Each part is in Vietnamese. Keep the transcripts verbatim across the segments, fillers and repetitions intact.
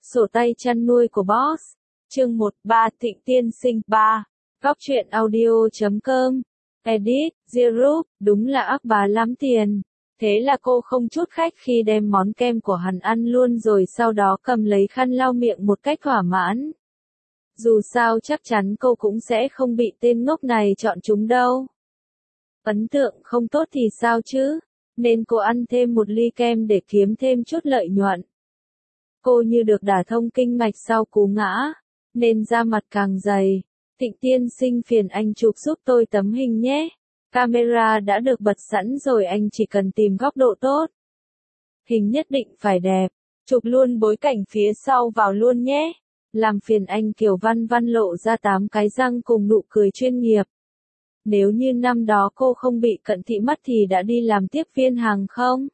Sổ tay chăn nuôi của Boss. Chương một ba Thịnh Tiên Sinh ba. Góc truyện audio chấm com. Edit, Zero, đúng là ác bá lắm tiền. Thế là cô không chút khách khi đem món kem của hắn ăn luôn rồi sau đó cầm lấy khăn lau miệng một cách thỏa mãn. Dù sao chắc chắn cô cũng sẽ không bị tên ngốc này chọn chúng đâu. Ấn tượng không tốt thì sao chứ, nên cô ăn thêm một ly kem để kiếm thêm chút lợi nhuận. Cô như được đả thông kinh mạch sau cú ngã, nên da mặt càng dày. Thịnh Tiên Sinh phiền anh chụp giúp tôi tấm hình nhé. Camera đã được bật sẵn rồi, anh chỉ cần tìm góc độ tốt. Hình nhất định phải đẹp. Chụp luôn bối cảnh phía sau vào luôn nhé. Làm phiền anh. Kiều Văn Văn lộ ra tám cái răng cùng nụ cười chuyên nghiệp. Nếu như năm đó cô không bị cận thị mắt thì đã đi làm tiếp viên hàng không?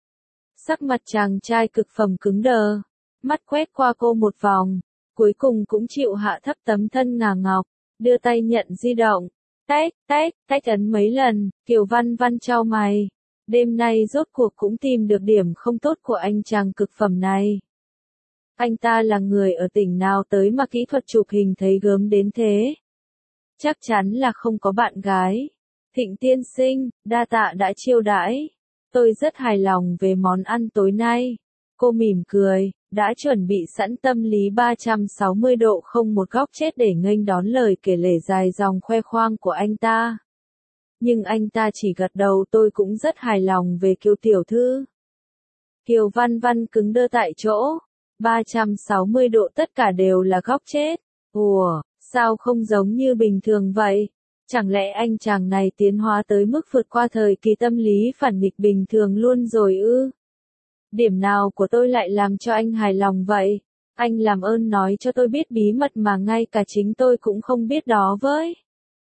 Sắc mặt chàng trai cực phẩm cứng đờ. Mắt quét qua cô một vòng, cuối cùng cũng chịu hạ thấp tấm thân ngà ngọc, đưa tay nhận di động. Tách, tách, tách ấn mấy lần, Kiều Văn Văn chau mày. Đêm nay rốt cuộc cũng tìm được điểm không tốt của anh chàng cực phẩm này. Anh ta là người ở tỉnh nào tới mà kỹ thuật chụp hình thấy gớm đến thế? Chắc chắn là không có bạn gái. Thịnh Tiên Sinh, đa tạ đã chiêu đãi. Tôi rất hài lòng về món ăn tối nay. Cô mỉm cười, đã chuẩn bị sẵn tâm lý ba trăm sáu mươi độ không một góc chết để nghênh đón lời kể lể dài dòng khoe khoang của anh ta. Nhưng anh ta chỉ gật đầu. Tôi cũng rất hài lòng về Kiều tiểu thư. Kiều Văn Văn cứng đơ tại chỗ. ba trăm sáu mươi độ tất cả đều là góc chết. Ủa, sao không giống như bình thường vậy? Chẳng lẽ anh chàng này tiến hóa tới mức vượt qua thời kỳ tâm lý phản nghịch bình thường luôn rồi ư? Điểm nào của tôi lại làm cho anh hài lòng vậy? Anh làm ơn nói cho tôi biết bí mật mà ngay cả chính tôi cũng không biết đó với.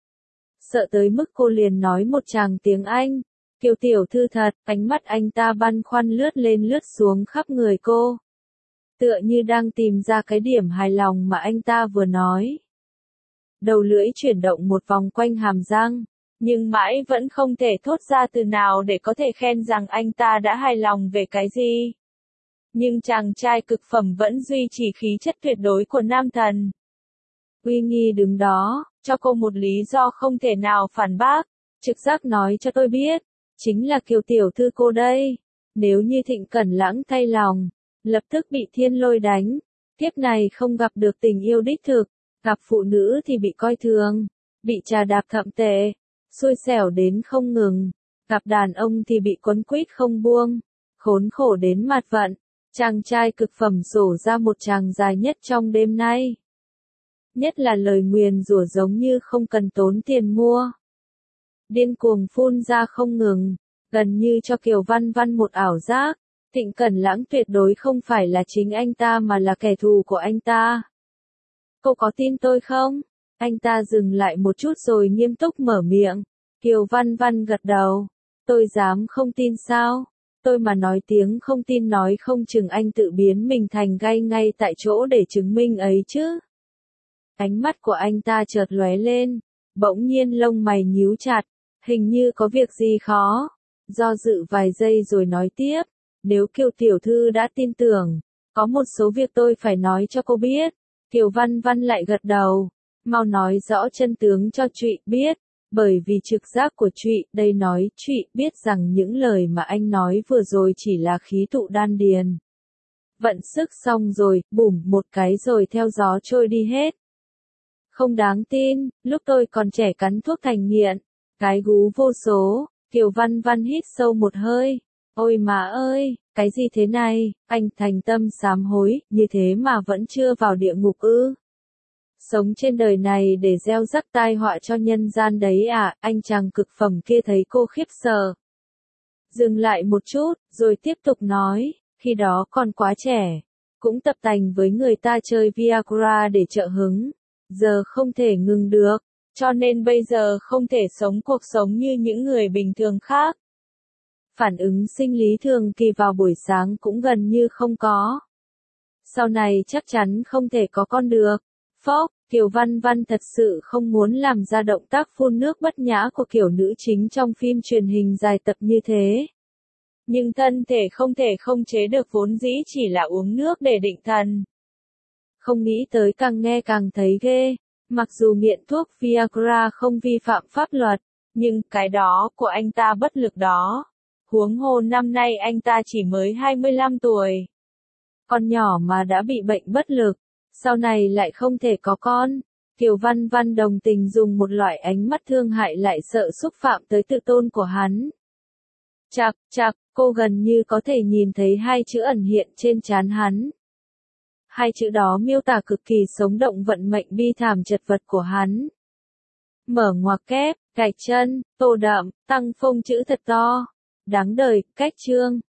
Sợ tới mức cô liền nói một tràng tiếng Anh. Kiều tiểu thư thật, ánh mắt anh ta băn khoăn lướt lên lướt xuống khắp người cô. Tựa như đang tìm ra cái điểm hài lòng mà anh ta vừa nói. Đầu lưỡi chuyển động một vòng quanh hàm răng, nhưng mãi vẫn không thể thốt ra từ nào để có thể khen rằng anh ta đã hài lòng về cái gì. Nhưng chàng trai cực phẩm vẫn duy trì khí chất tuyệt đối của nam thần. Uy nghi đứng đó, cho cô một lý do không thể nào phản bác. Trực giác nói cho tôi biết, chính là Kiều tiểu thư cô đây. Nếu như Thịnh Cẩn Lãng thay lòng, lập tức bị thiên lôi đánh. Kiếp này không gặp được tình yêu đích thực, gặp phụ nữ thì bị coi thường, bị trà đạp thậm tệ, xui xẻo đến không ngừng, gặp đàn ông thì bị quấn quýt không buông, khốn khổ đến mặt vận. Chàng trai cực phẩm sổ ra một tràng dài nhất trong đêm nay. Nhất là lời nguyền rủa giống như không cần tốn tiền mua. Điên cuồng phun ra không ngừng, gần như cho Kiều Văn Văn một ảo giác. Thịnh Cẩn Lãng tuyệt đối không phải là chính anh ta mà là kẻ thù của anh ta. Cô có tin tôi không? Anh ta dừng lại một chút rồi nghiêm túc mở miệng. Kiều Văn Văn gật đầu. Tôi dám không tin sao? Tôi mà nói tiếng không tin nói không chừng anh tự biến mình thành gay ngay tại chỗ để chứng minh ấy chứ. Ánh mắt của anh ta chợt lóe lên, bỗng nhiên lông mày nhíu chặt, hình như có việc gì khó. Do dự vài giây rồi nói tiếp, nếu Kiều tiểu thư đã tin tưởng, có một số việc tôi phải nói cho cô biết. Kiều Văn Văn lại gật đầu, mau nói rõ chân tướng cho Trụy biết, bởi vì trực giác của Trụy đây nói Trụy biết rằng những lời mà anh nói vừa rồi chỉ là khí tụ đan điền. Vận sức xong rồi, bùm một cái rồi theo gió trôi đi hết. Không đáng tin, lúc tôi còn trẻ cắn thuốc thành nghiện, cái gú vô số. Kiều Văn Văn hít sâu một hơi. Ôi má ơi, cái gì thế này, anh thành tâm sám hối, như thế mà vẫn chưa vào địa ngục ư? Sống trên đời này để gieo rắc tai họa cho nhân gian đấy à? Anh chàng cực phẩm kia thấy cô khiếp sợ. Dừng lại một chút, rồi tiếp tục nói, khi đó còn quá trẻ, cũng tập tành với người ta chơi Viagra để trợ hứng, giờ không thể ngừng được, cho nên bây giờ không thể sống cuộc sống như những người bình thường khác. Phản ứng sinh lý thường kỳ vào buổi sáng cũng gần như không có. Sau này chắc chắn không thể có con được. Phốc, Kiều Văn Văn thật sự không muốn làm ra động tác phun nước bất nhã của kiểu nữ chính trong phim truyền hình dài tập như thế. Nhưng thân thể không thể không chế được vốn dĩ chỉ là uống nước để định thần. không nghĩ tới càng nghe càng thấy ghê. Mặc dù nghiện thuốc Viagra không vi phạm pháp luật, nhưng cái đó của anh ta bất lực đó. Huống hồ năm nay anh ta chỉ mới hai mươi lăm tuổi. Con nhỏ mà đã bị bệnh bất lực, sau này lại không thể có con. Kiều Văn Văn đồng tình dùng một loại ánh mắt thương hại lại sợ xúc phạm tới tự tôn của hắn. Chạc, chạc, cô gần như có thể nhìn thấy hai chữ ẩn hiện trên trán hắn. Hai chữ đó miêu tả cực kỳ sống động vận mệnh bi thảm chật vật của hắn. Mở ngoặc kép, gạch chân, tô đậm, tăng phông chữ thật to. Đáng đời, cách chương.